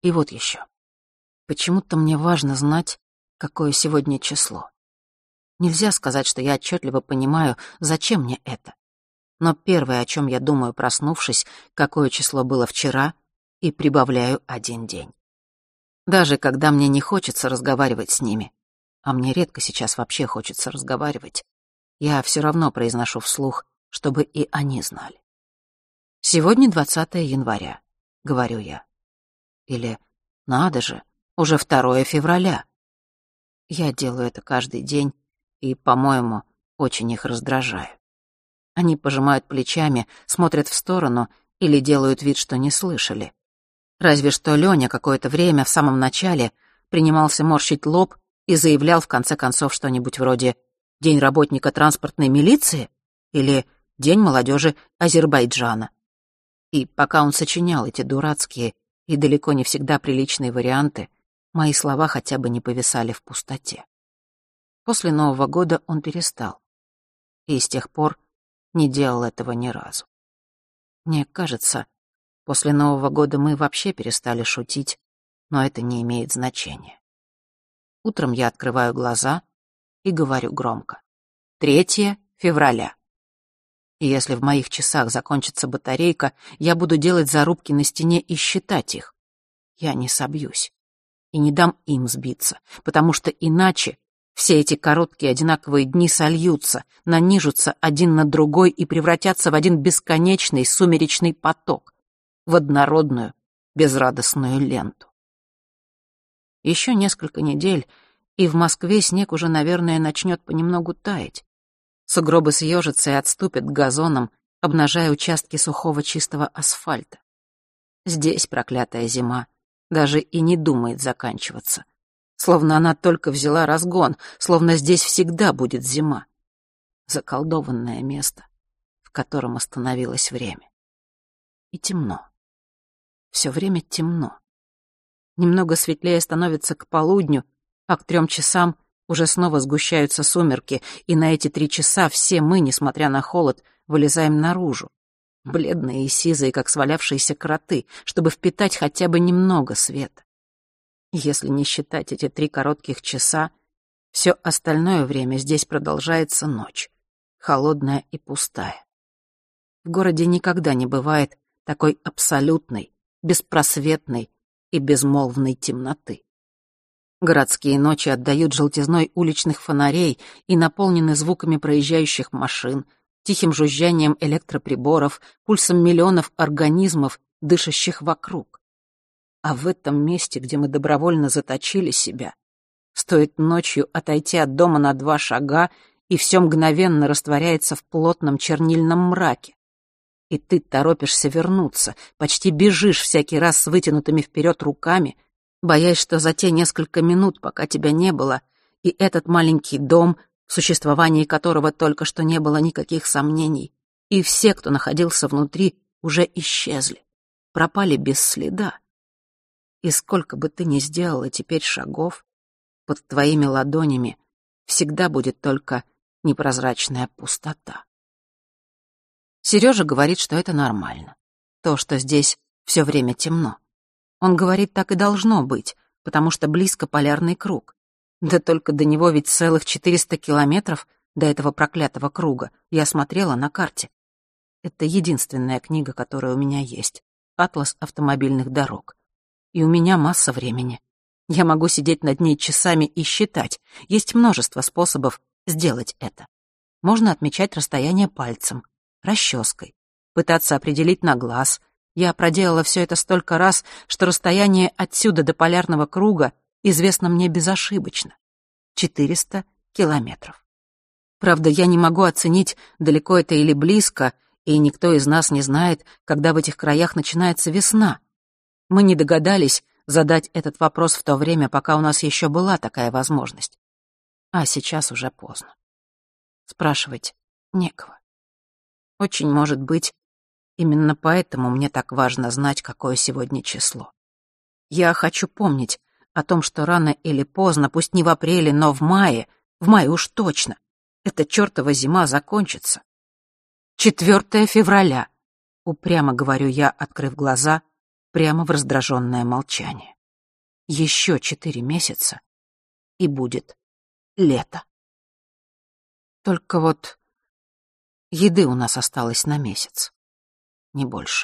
И вот еще. Почему-то мне важно знать, какое сегодня число. Нельзя сказать, что я отчетливо понимаю, зачем мне это. Но первое, о чем я думаю, проснувшись, какое число было вчера, и прибавляю 1 день. Даже когда мне не хочется разговаривать с ними, а мне редко сейчас вообще хочется разговаривать, я все равно произношу вслух, чтобы и они знали. «Сегодня 20 января», — говорю я. Или «Надо же, уже 2 февраля». Я делаю это каждый день и, по-моему, очень их раздражаю. Они пожимают плечами, смотрят в сторону или делают вид, что не слышали. Разве что Лёня какое-то время в самом начале принимался морщить лоб и заявлял в конце концов что-нибудь вроде «День работника транспортной милиции» или «День молодежи Азербайджана». И пока он сочинял эти дурацкие и далеко не всегда приличные варианты, мои слова хотя бы не повисали в пустоте. После Нового года он перестал. И с тех пор не делал этого ни разу. Мне кажется, после Нового года мы вообще перестали шутить, но это не имеет значения. Утром я открываю глаза и говорю громко. 3 февраля. И если в моих часах закончится батарейка, я буду делать зарубки на стене и считать их. Я не собьюсь. И не дам им сбиться, потому что иначе все эти короткие одинаковые дни сольются, нанижутся один на другой и превратятся в один бесконечный сумеречный поток, в однородную безрадостную ленту. Еще несколько недель, и в Москве снег уже, наверное, начнет понемногу таять. Сугробы съежатся и отступят к газонам, обнажая участки сухого чистого асфальта. Здесь проклятая зима даже и не думает заканчиваться. Словно она только взяла разгон, словно здесь всегда будет зима. Заколдованное место, в котором остановилось время. И темно. Все время темно. Немного светлее становится к полудню, а к 3 часам уже снова сгущаются сумерки, и на эти 3 часа все мы, несмотря на холод, вылезаем наружу, бледные и сизые, как свалявшиеся кроты, чтобы впитать хотя бы немного света. Если не считать эти 3 коротких часа, все остальное время здесь продолжается ночь, холодная и пустая. В городе никогда не бывает такой абсолютной, беспросветной и безмолвной темноты. Городские ночи отдают желтизной уличных фонарей и наполнены звуками проезжающих машин, тихим жужжанием электроприборов, пульсом миллионов организмов, дышащих вокруг. А в этом месте, где мы добровольно заточили себя, стоит ночью отойти от дома на 2 шага, и все мгновенно растворяется в плотном чернильном мраке. И ты торопишься вернуться, почти бежишь всякий раз с вытянутыми вперед руками, боясь, что за те несколько минут, пока тебя не было, и этот маленький дом, в существовании которого только что не было никаких сомнений, и все, кто находился внутри, уже исчезли, пропали без следа. И сколько бы ты ни сделала теперь шагов, под твоими ладонями всегда будет только непрозрачная пустота. Сережа говорит, что это нормально. То, что здесь все время темно. Он говорит, так и должно быть, потому что близко полярный круг. Да только до него ведь целых 400 километров, до этого проклятого круга. Я смотрела на карте. Это единственная книга, которая у меня есть. «Атлас автомобильных дорог». И у меня масса времени. Я могу сидеть над ней часами и считать. Есть множество способов сделать это. Можно отмечать расстояние пальцем, расческой, пытаться определить на глаз. Я проделала все это столько раз, что расстояние отсюда до полярного круга известно мне безошибочно. 400 километров. Правда, я не могу оценить, далеко это или близко, и никто из нас не знает, когда в этих краях начинается весна. Мы не догадались задать этот вопрос в то время, пока у нас еще была такая возможность. А сейчас уже поздно. Спрашивать некого. Очень может быть, именно поэтому мне так важно знать, какое сегодня число. Я хочу помнить о том, что рано или поздно, пусть не в апреле, но в мае уж точно, эта чертова зима закончится. 4 февраля, упрямо говорю я, открыв глаза прямо в раздраженное молчание. Еще 4 месяца, и будет лето. Только вот еды у нас осталось на месяц, не больше.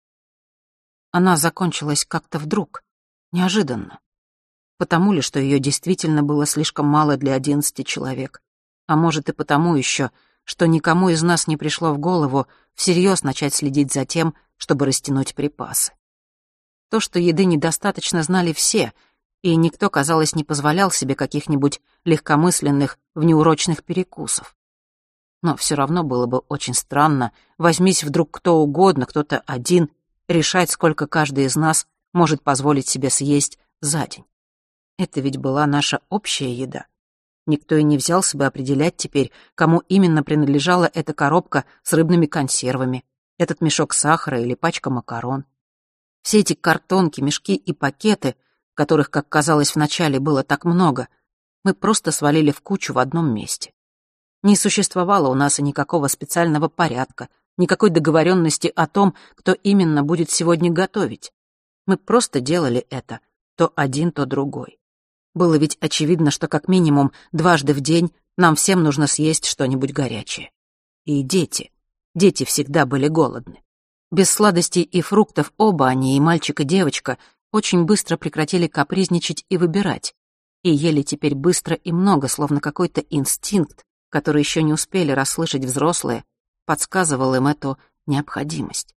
Она закончилась как-то вдруг, неожиданно. Потому ли, что ее действительно было слишком мало для 11 человек, а может и потому еще, что никому из нас не пришло в голову всерьез начать следить за тем, чтобы растянуть припасы. То, что еды недостаточно, знали все, и никто, казалось, не позволял себе каких-нибудь легкомысленных, внеурочных перекусов. Но все равно было бы очень странно, возьмись вдруг кто угодно, кто-то один, решать, сколько каждый из нас может позволить себе съесть за день. Это ведь была наша общая еда. Никто и не взялся бы определять теперь, кому именно принадлежала эта коробка с рыбными консервами, этот мешок сахара или пачка макарон. Все эти картонки, мешки и пакеты, которых, как казалось вначале, было так много, мы просто свалили в кучу в одном месте. Не существовало у нас и никакого специального порядка, никакой договоренности о том, кто именно будет сегодня готовить. Мы просто делали это, то один, то другой. Было ведь очевидно, что как минимум дважды в день нам всем нужно съесть что-нибудь горячее. И дети всегда были голодны. Без сладостей и фруктов оба они, и мальчик, и девочка, очень быстро прекратили капризничать и выбирать. И ели теперь быстро и много, словно какой-то инстинкт, который еще не успели расслышать взрослые, подсказывал им эту необходимость.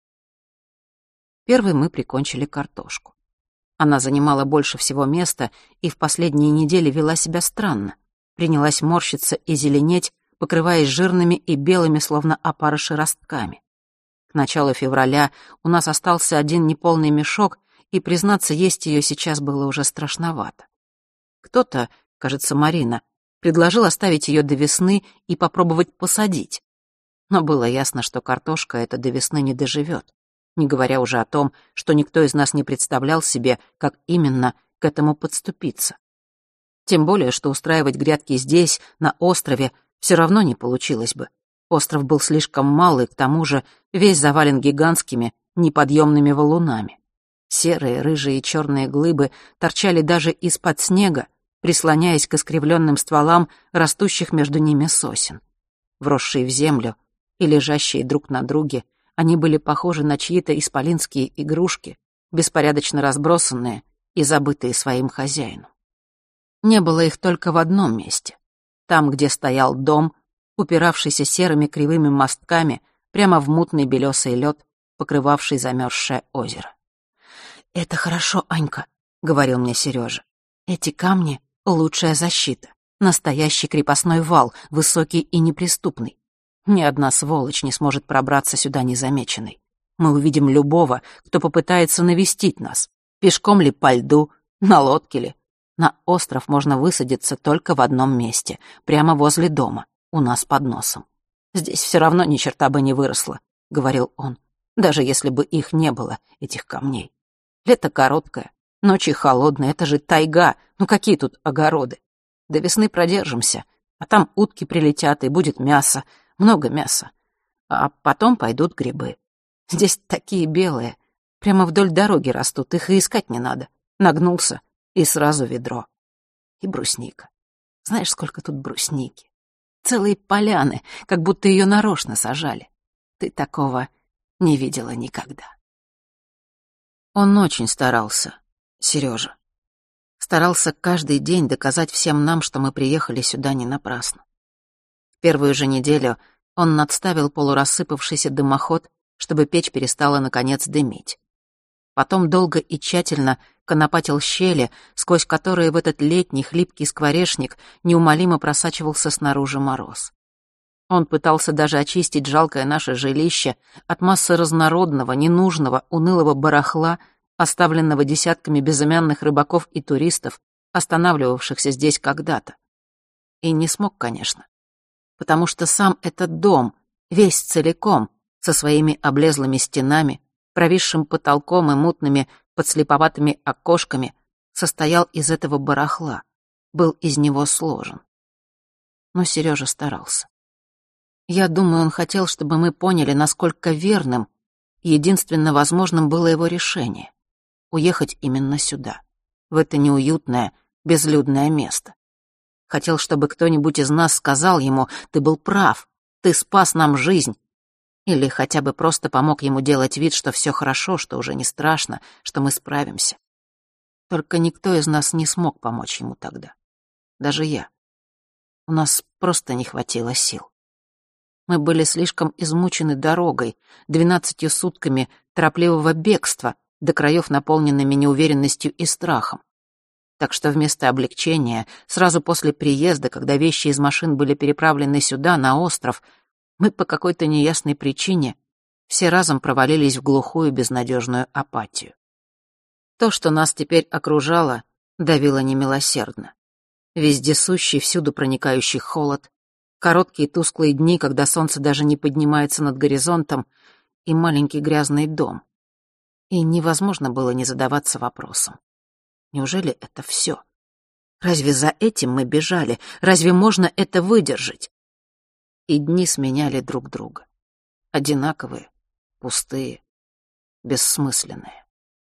Первой мы прикончили картошку. Она занимала больше всего места и в последние недели вела себя странно. Принялась морщиться и зеленеть, покрываясь жирными и белыми, словно опарыши, ростками. К началу февраля у нас остался один неполный мешок, и, признаться, есть ее сейчас было уже страшновато. Кто-то, кажется, Марина, предложил оставить ее до весны и попробовать посадить. Но было ясно, что картошка эта до весны не доживет, не говоря уже о том, что никто из нас не представлял себе, как именно к этому подступиться. Тем более, что устраивать грядки здесь, на острове, все равно не получилось бы. Остров был слишком мал и, к тому же, весь завален гигантскими, неподъемными валунами. Серые, рыжие и черные глыбы торчали даже из-под снега, прислоняясь к искривленным стволам растущих между ними сосен. Вросшие в землю и лежащие друг на друге, они были похожи на чьи-то исполинские игрушки, беспорядочно разбросанные и забытые своим хозяином. Не было их только в одном месте. Там, где стоял дом, упиравшийся серыми кривыми мостками прямо в мутный белесый лед, покрывавший замерзшее озеро. «Это хорошо, Анька», — говорил мне Сережа. «Эти камни — лучшая защита. Настоящий крепостной вал, высокий и неприступный. Ни одна сволочь не сможет пробраться сюда незамеченной. Мы увидим любого, кто попытается навестить нас. Пешком ли по льду, на лодке ли. На остров можно высадиться только в одном месте, прямо возле дома, у нас под носом. Здесь все равно ни черта бы не выросло», — говорил он, «даже если бы их не было, этих камней. Лето короткое, ночи холодные, это же тайга, ну какие тут огороды? До весны продержимся, а там утки прилетят, и будет мясо, много мяса. А потом пойдут грибы. Здесь такие белые, прямо вдоль дороги растут, их и искать не надо. Нагнулся, и сразу ведро. И брусника. Знаешь, сколько тут брусники? Целые поляны, как будто ее нарочно сажали. Ты такого не видела никогда». Он очень старался, Сережа. Старался каждый день доказать всем нам, что мы приехали сюда не напрасно. В первую же неделю он надставил полурассыпавшийся дымоход, чтобы печь перестала, наконец, дымить. Потом долго и тщательно конопатил щели, сквозь которые в этот летний хлипкий скворечник неумолимо просачивался снаружи мороз. Он пытался даже очистить жалкое наше жилище от массы разнородного, ненужного, унылого барахла, оставленного десятками безымянных рыбаков и туристов, останавливавшихся здесь когда-то. И не смог, конечно, потому что сам этот дом, весь целиком, со своими облезлыми стенами, провисшим потолком и мутными подслеповатыми окошками, состоял из этого барахла, был из него сложен. Но Сережа старался. Я думаю, он хотел, чтобы мы поняли, насколько верным, единственно возможным было его решение. уехать именно сюда, в это неуютное, безлюдное место. Хотел, чтобы кто-нибудь из нас сказал ему: «Ты был прав, ты спас нам жизнь». Или хотя бы просто помог ему делать вид, что все хорошо, что уже не страшно, что мы справимся. Только никто из нас не смог помочь ему тогда. Даже я. У нас просто не хватило сил. Мы были слишком измучены дорогой, 12 сутками торопливого бегства, до краев наполненными неуверенностью и страхом. Так что вместо облегчения, сразу после приезда, когда вещи из машин были переправлены сюда, на остров, мы по какой-то неясной причине все разом провалились в глухую безнадежную апатию. То, что нас теперь окружало, давило немилосердно. Вездесущий, всюду проникающий холод, короткие тусклые дни, когда солнце даже не поднимается над горизонтом, и маленький грязный дом. И невозможно было не задаваться вопросом: неужели это все? Разве за этим мы бежали? Разве можно это выдержать? И дни сменяли друг друга. Одинаковые, пустые, бессмысленные.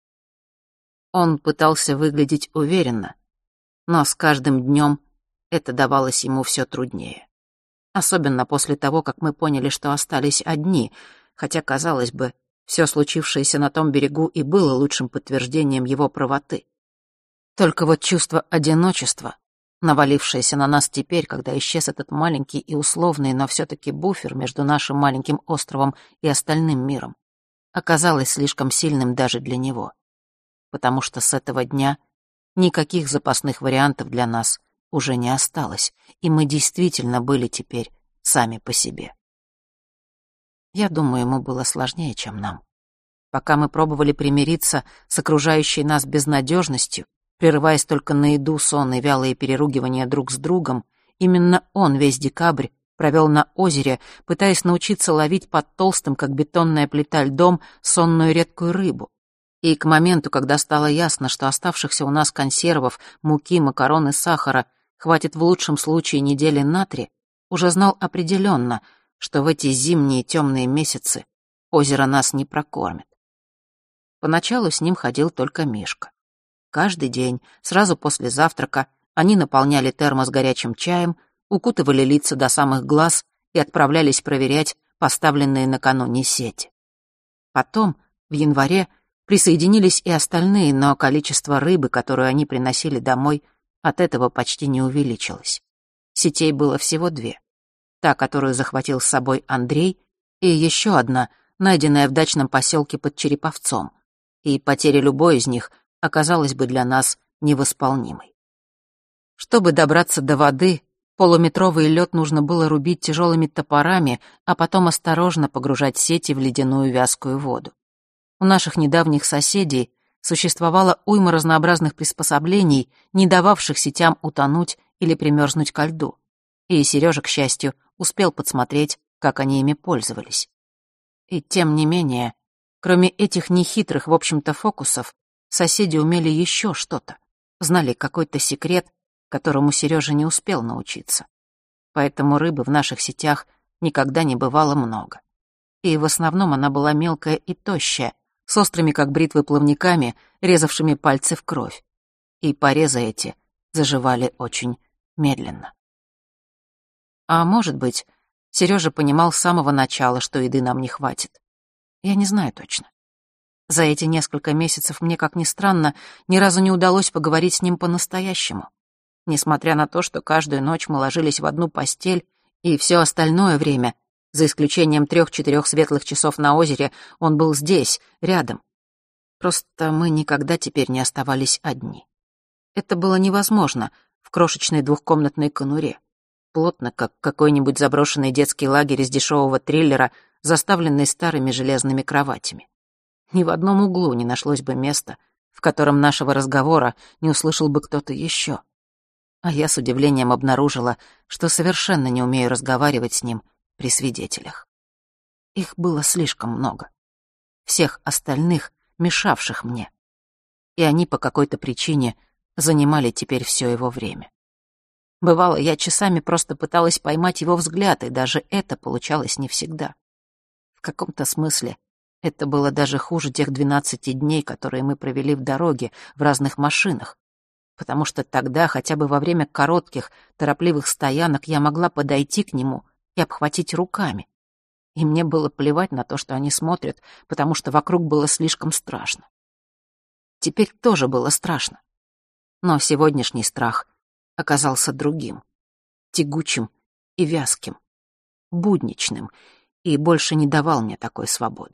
Он пытался выглядеть уверенно, но с каждым днем это давалось ему все труднее. Особенно после того, как мы поняли, что остались одни, хотя, казалось бы, все случившееся на том берегу и было лучшим подтверждением его правоты. Только вот чувство одиночества, навалившееся на нас теперь, когда исчез этот маленький и условный, но все-таки буфер между нашим маленьким островом и остальным миром, оказалось слишком сильным даже для него. Потому что с этого дня никаких запасных вариантов для нас уже не осталось, и мы действительно были теперь сами по себе. Я думаю, ему было сложнее, чем нам. Пока мы пробовали примириться с окружающей нас безнадежностью, прерываясь только на еду, сон и вялые переругивания друг с другом, именно он весь декабрь провел на озере, пытаясь научиться ловить под толстым, как бетонная плита, льдом сонную редкую рыбу. И к моменту, когда стало ясно, что оставшихся у нас консервов, муки, макарон и сахара хватит в лучшем случае недели на 3, уже знал определенно, что в эти зимние темные месяцы озеро нас не прокормит. Поначалу с ним ходил только Мишка. Каждый день, сразу после завтрака, они наполняли термос горячим чаем, укутывали лица до самых глаз и отправлялись проверять поставленные накануне сети. Потом, в январе, присоединились и остальные, но количество рыбы, которую они приносили домой, от этого почти не увеличилось. Сетей было всего 2. Та, которую захватил с собой Андрей, и еще одна, найденная в дачном поселке под Череповцом. И потеря любой из них оказалась бы для нас невосполнимой. Чтобы добраться до воды, полуметровый лед нужно было рубить тяжелыми топорами, а потом осторожно погружать сети в ледяную вязкую воду. У наших недавних соседей существовала уйма разнообразных приспособлений, не дававших сетям утонуть или примерзнуть ко льду. И Сережа, к счастью, успел подсмотреть, как они ими пользовались. И тем не менее, кроме этих нехитрых, в общем-то, фокусов, соседи умели еще что-то, знали какой-то секрет, которому Сережа не успел научиться. Поэтому рыбы в наших сетях никогда не бывало много. И в основном она была мелкая и тощая, с острыми, как бритвы, плавниками, резавшими пальцы в кровь. И порезы эти заживали очень медленно. А может быть, Сережа понимал с самого начала, что еды нам не хватит. Я не знаю точно. За эти несколько месяцев мне, как ни странно, ни разу не удалось поговорить с ним по-настоящему. Несмотря на то, что каждую ночь мы ложились в одну постель, и все остальное время, за исключением 3-4 светлых часов на озере, он был здесь, рядом. Просто мы никогда теперь не оставались одни. Это было невозможно в крошечной двухкомнатной конуре, плотно, как какой-нибудь заброшенный детский лагерь из дешевого триллера, заставленный старыми железными кроватями. Ни в одном углу не нашлось бы места, в котором нашего разговора не услышал бы кто-то еще. А я с удивлением обнаружила, что совершенно не умею разговаривать с ним при свидетелях. Их было слишком много. Всех остальных, мешавших мне. И они по какой-то причине занимали теперь все его время. Бывало, я часами просто пыталась поймать его взгляд, и даже это получалось не всегда. В каком-то смысле Это было даже хуже тех 12 дней, которые мы провели в дороге, в разных машинах, потому что тогда, хотя бы во время коротких, торопливых стоянок, я могла подойти к нему и обхватить руками. И мне было плевать на то, что они смотрят, потому что вокруг было слишком страшно. Теперь тоже было страшно. Но сегодняшний страх оказался другим, тягучим и вязким, будничным, и больше не давал мне такой свободы.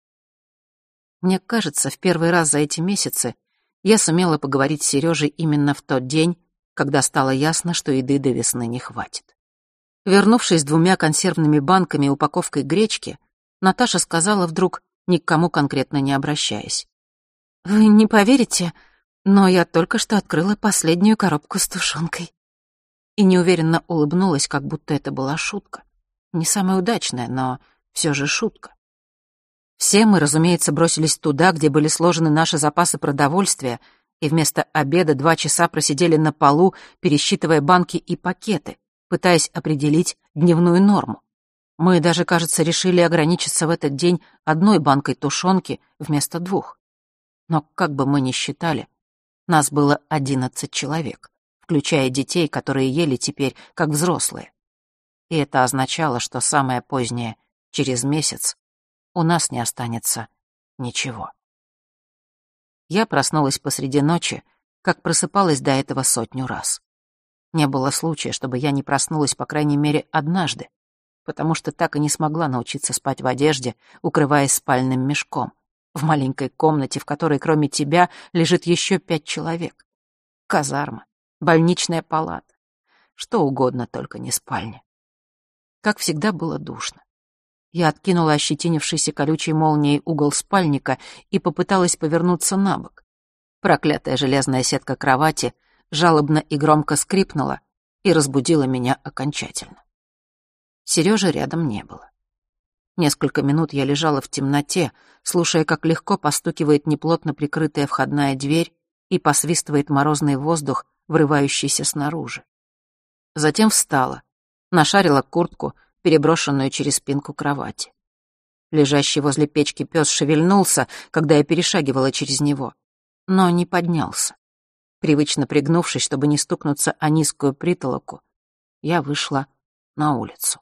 Мне кажется, в первый раз за эти месяцы я сумела поговорить с Сережей именно в тот день, когда стало ясно, что еды до весны не хватит. Вернувшись с 2 консервными банками и упаковкой гречки, Наташа сказала вдруг, ни к кому конкретно не обращаясь: «Вы не поверите, но я только что открыла последнюю коробку с тушенкой». И неуверенно улыбнулась, как будто это была шутка. Не самая удачная, но все же шутка. Все мы, разумеется, бросились туда, где были сложены наши запасы продовольствия, и вместо обеда 2 часа просидели на полу, пересчитывая банки и пакеты, пытаясь определить дневную норму. Мы даже, кажется, решили ограничиться в этот день 1 банкой тушенки вместо 2. Но как бы мы ни считали, нас было 11 человек, включая детей, которые ели теперь как взрослые. И это означало, что самое позднее, через месяц, у нас не останется ничего. Я проснулась посреди ночи, как просыпалась до этого 100 раз. Не было случая, чтобы я не проснулась по крайней мере однажды, потому что так и не смогла научиться спать в одежде, укрываясь спальным мешком, в маленькой комнате, в которой кроме тебя лежит еще 5 человек. Казарма, больничная палата, что угодно, только не спальня. Как всегда, было душно. Я откинула ощетинившийся колючей молнией угол спальника и попыталась повернуться на бок. Проклятая железная сетка кровати жалобно и громко скрипнула и разбудила меня окончательно. Сережи рядом не было. Несколько минут я лежала в темноте, слушая, как легко постукивает неплотно прикрытая входная дверь и посвистывает морозный воздух, врывающийся снаружи. Затем встала, нашарила куртку, переброшенную через спинку кровати. Лежащий возле печки пес шевельнулся, когда я перешагивала через него, но не поднялся. Привычно пригнувшись, чтобы не стукнуться о низкую притолоку, я вышла на улицу.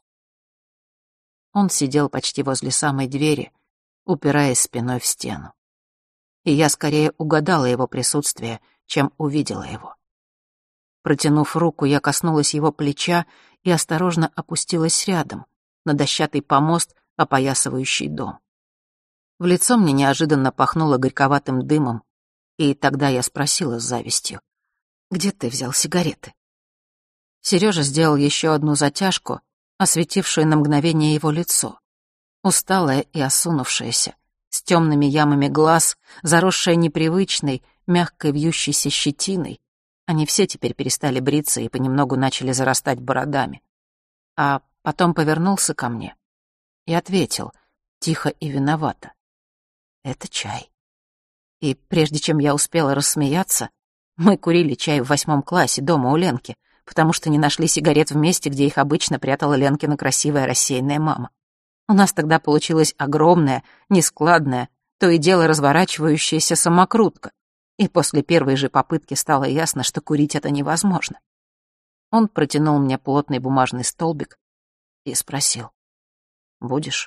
Он сидел почти возле самой двери, упираясь спиной в стену. И я скорее угадала его присутствие, чем увидела его. Протянув руку, я коснулась его плеча и осторожно опустилась рядом, на дощатый помост, опоясывающий дом. В лицо мне неожиданно пахнуло горьковатым дымом, и тогда я спросила с завистью: «Где ты взял сигареты?» Сережа сделал еще одну затяжку, осветившую на мгновение его лицо. Усталое и осунувшееся, с темными ямами глаз, заросшее непривычной, мягкой вьющейся щетиной. Они все теперь перестали бриться и понемногу начали зарастать бородами. А потом повернулся ко мне и ответил, тихо и виновато: «Это чай». И прежде чем я успела рассмеяться, мы курили чай в 8 классе дома у Ленки, потому что не нашли сигарет в месте, где их обычно прятала Ленкина красивая рассеянная мама. У нас тогда получилась огромная, нескладная, то и дело разворачивающаяся самокрутка, и после первой же попытки стало ясно, что курить это невозможно. Он протянул мне плотный бумажный столбик и спросил: «Будешь?»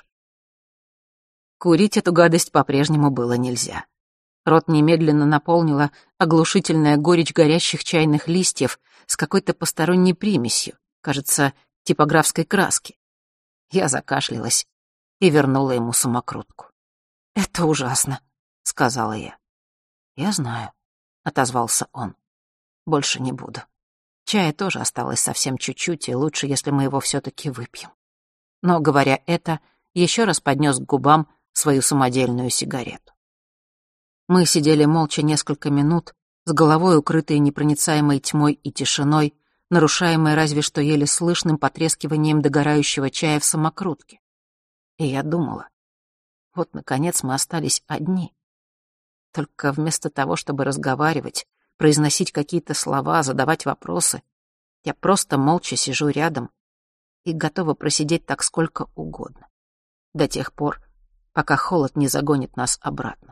Курить эту гадость по-прежнему было нельзя. Рот немедленно наполнила оглушительная горечь горящих чайных листьев с какой-то посторонней примесью, кажется, типографской краски. Я закашлялась и вернула ему самокрутку. «Это ужасно», — сказала я. «Я знаю», — отозвался он. «Больше не буду. Чая тоже осталось совсем чуть-чуть, и лучше, если мы его все-таки выпьем». Но, говоря это, еще раз поднес к губам свою самодельную сигарету. Мы сидели молча несколько минут, с головой укрытой непроницаемой тьмой и тишиной, нарушаемой разве что еле слышным потрескиванием догорающего чая в самокрутке. И я думала, вот, наконец, мы остались одни. Только вместо того, чтобы разговаривать, произносить какие-то слова, задавать вопросы, я просто молча сижу рядом и готова просидеть так сколько угодно. До тех пор, пока холод не загонит нас обратно.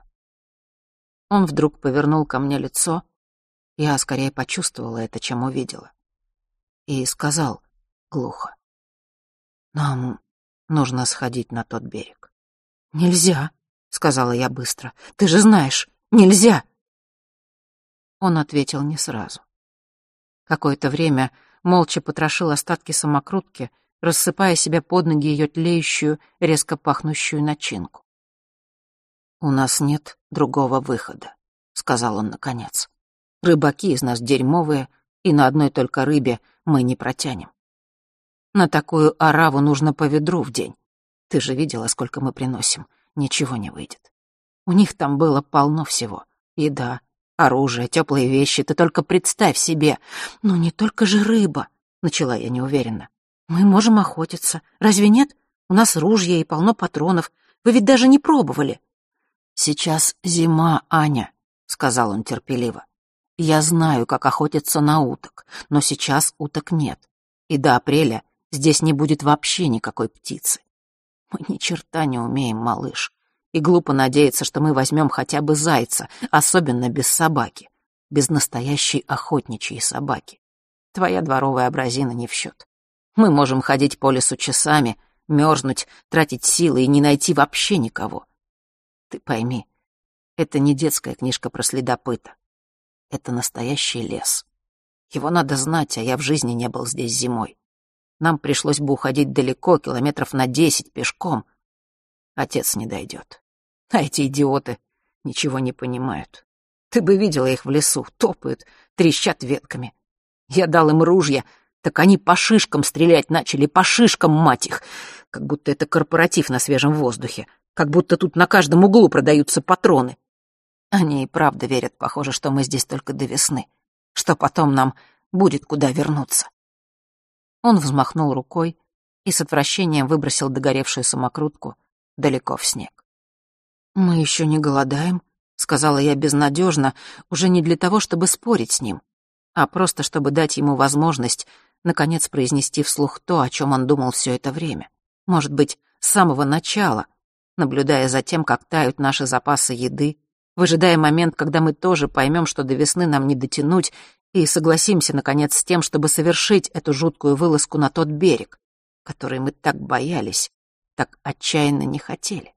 Он вдруг повернул ко мне лицо, я скорее почувствовала это, чем увидела, и сказал глухо: «Нам нужно сходить на тот берег». «Нельзя», — сказала я быстро. «Ты же знаешь, нельзя». Он ответил не сразу. Какое-то время молча потрошил остатки самокрутки, рассыпая себе под ноги ее тлеющую, резко пахнущую начинку. «У нас нет другого выхода», — сказал он наконец. «Рыбаки из нас дерьмовые, и на одной только рыбе мы не протянем. На такую ораву нужно по ведру в день. Ты же видела, сколько мы приносим. Ничего не выйдет. У них там было полно всего. Еда, оружие, теплые вещи. Ты только представь себе. Ну не только же рыба», — начала я неуверенно. «Мы можем охотиться. Разве нет? У нас ружья и полно патронов. Вы ведь даже не пробовали». «Сейчас зима, Аня», — сказал он терпеливо. «Я знаю, как охотиться на уток, но сейчас уток нет. И до апреля здесь не будет вообще никакой птицы. Мы ни черта не умеем, малыш. И глупо надеяться, что мы возьмем хотя бы зайца, особенно без собаки, без настоящей охотничьей собаки. Твоя дворовая образина не в счет. Мы можем ходить по лесу часами, мерзнуть, тратить силы и не найти вообще никого. Ты пойми, это не детская книжка про следопыта. Это настоящий лес. Его надо знать, а я в жизни не был здесь зимой. Нам пришлось бы уходить далеко, километров на 10 пешком. Отец не дойдет. А эти идиоты ничего не понимают. Ты бы видела их в лесу, топают, трещат ветками. Я дал им ружья, так они по шишкам стрелять начали, по шишкам, мать их. Как будто это корпоратив на свежем воздухе. Как будто тут на каждом углу продаются патроны. Они и правда верят, похоже, что мы здесь только до весны, что потом нам будет куда вернуться. Он взмахнул рукой и с отвращением выбросил догоревшую самокрутку далеко в снег. «Мы еще не голодаем», — сказала я безнадежно, уже не для того, чтобы спорить с ним, а просто чтобы дать ему возможность наконец произнести вслух то, о чем он думал все это время. Может быть, с самого начала, наблюдая за тем, как тают наши запасы еды, выжидая момент, когда мы тоже поймем, что до весны нам не дотянуть, и согласимся, наконец, с тем, чтобы совершить эту жуткую вылазку на тот берег, который мы так боялись, так отчаянно не хотели.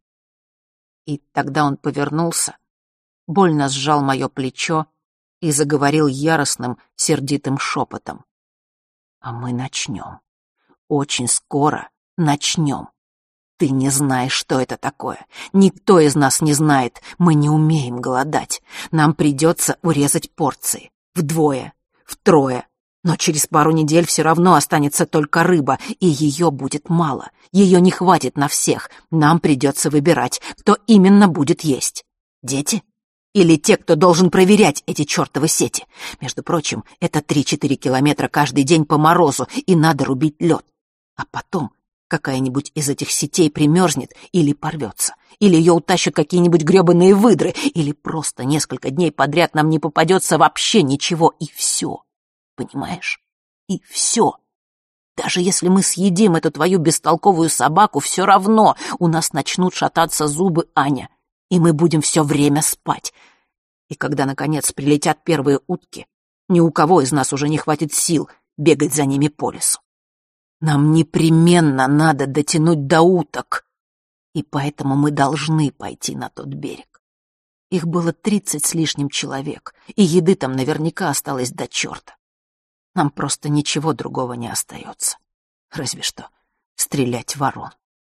И тогда он повернулся, больно сжал мое плечо и заговорил яростным, сердитым шепотом. «А мы начнем. Очень скоро начнем. Ты не знаешь, что это такое. Никто из нас не знает. Мы не умеем голодать. Нам придется урезать порции. Вдвое, втрое. Но через пару недель все равно останется только рыба, и ее будет мало. Ее не хватит на всех. Нам придется выбирать, кто именно будет есть. Дети? Или те, кто должен проверять эти чертовы сети? Между прочим, это 3-4 километра каждый день по морозу, и надо рубить лед. А потом какая-нибудь из этих сетей примерзнет или порвется, или ее утащат какие-нибудь гребаные выдры, или просто несколько дней подряд нам не попадется вообще ничего, и все. Понимаешь? И все. Даже если мы съедим эту твою бестолковую собаку, все равно у нас начнут шататься зубы, Аня, и мы будем все время спать. И когда, наконец, прилетят первые утки, ни у кого из нас уже не хватит сил бегать за ними по лесу. Нам непременно надо дотянуть до уток, и поэтому мы должны пойти на тот берег. Их было 30 с лишним человек, и еды там наверняка осталось до черта. Нам просто ничего другого не остается, разве что стрелять в ворон.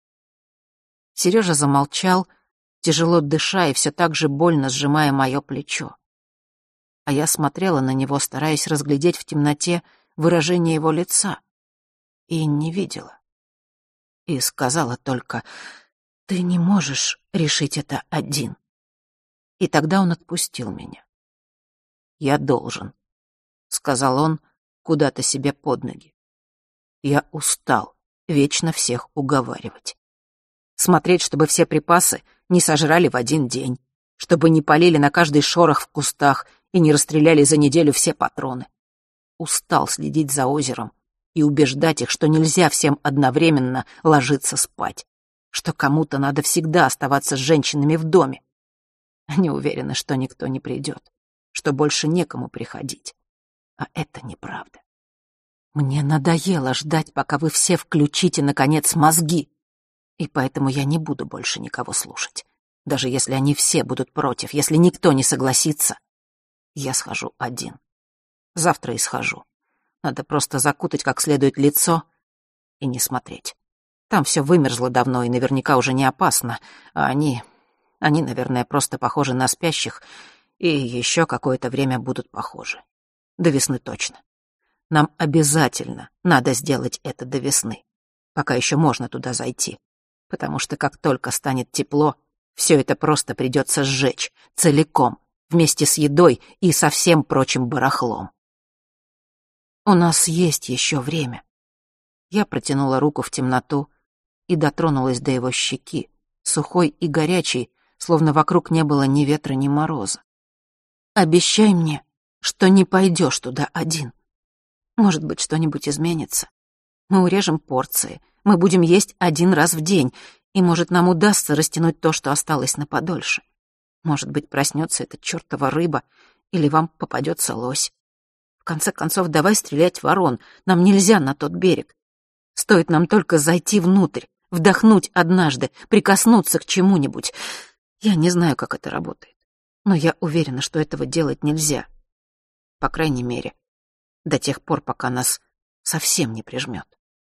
Сережа замолчал, тяжело дыша и все так же больно сжимая мое плечо. А я смотрела на него, стараясь разглядеть в темноте выражение его лица, и не видела. И сказала только: «Ты не можешь решить это один». И тогда он отпустил меня. «Я должен», — сказал он куда-то себе под ноги. «Я устал вечно всех уговаривать. Смотреть, чтобы все припасы не сожрали в один день, чтобы не полили на каждый шорох в кустах и не расстреляли за неделю все патроны. Устал следить за озером и убеждать их, что нельзя всем одновременно ложиться спать. что кому-то надо всегда оставаться с женщинами в доме. Они уверены, что никто не придет, что больше некому приходить. А это неправда. Мне надоело ждать, пока вы все включите, наконец, мозги. И поэтому я не буду больше никого слушать. Даже если они все будут против, если никто не согласится, я схожу один. Завтра и схожу. Надо просто закутать как следует лицо и не смотреть. Там все вымерзло давно и наверняка уже не опасно, а они, наверное, просто похожи на спящих и еще какое-то время будут похожи. До весны точно. Нам обязательно надо сделать это до весны, пока еще можно туда зайти, потому что как только станет тепло, все это просто придется сжечь целиком, вместе с едой и со всем прочим барахлом. У нас есть еще время. Я протянула руку в темноту и дотронулась до его щеки, сухой и горячей, словно вокруг не было ни ветра, ни мороза. Обещай мне, что не пойдешь туда один. Может быть, что-нибудь изменится. Мы урежем порции, мы будем есть 1 раз в день, и, может, нам удастся растянуть то, что осталось, на подольше. Может быть, проснется эта чертова рыба, или вам попадется лось. В конце концов, давай стрелять в ворон, нам нельзя на тот берег. Стоит нам только зайти внутрь, вдохнуть однажды, прикоснуться к чему-нибудь. Я не знаю, как это работает, но я уверена, что этого делать нельзя. По крайней мере, до тех пор, пока нас совсем не прижмет.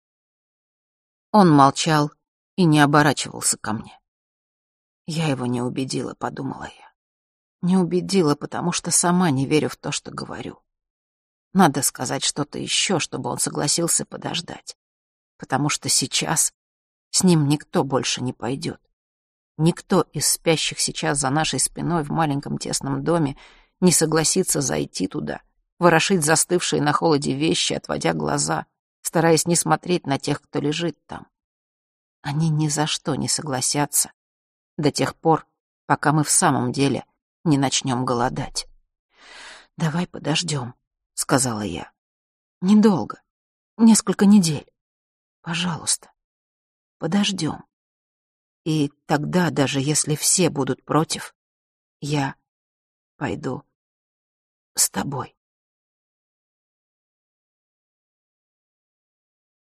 Он молчал и не оборачивался ко мне. Я его не убедила, подумала я. Не убедила, потому что сама не верю в то, что говорю. Надо сказать что-то еще, чтобы он согласился подождать. Потому что сейчас с ним никто больше не пойдет. Никто из спящих сейчас за нашей спиной в маленьком тесном доме не согласится зайти туда, ворошить застывшие на холоде вещи, отводя глаза, стараясь не смотреть на тех, кто лежит там. Они ни за что не согласятся до тех пор, пока мы в самом деле не начнем голодать. «Давай подождем», — сказала я. «Недолго, несколько недель. Пожалуйста, подождем. И тогда, даже если все будут против, я пойду с тобой».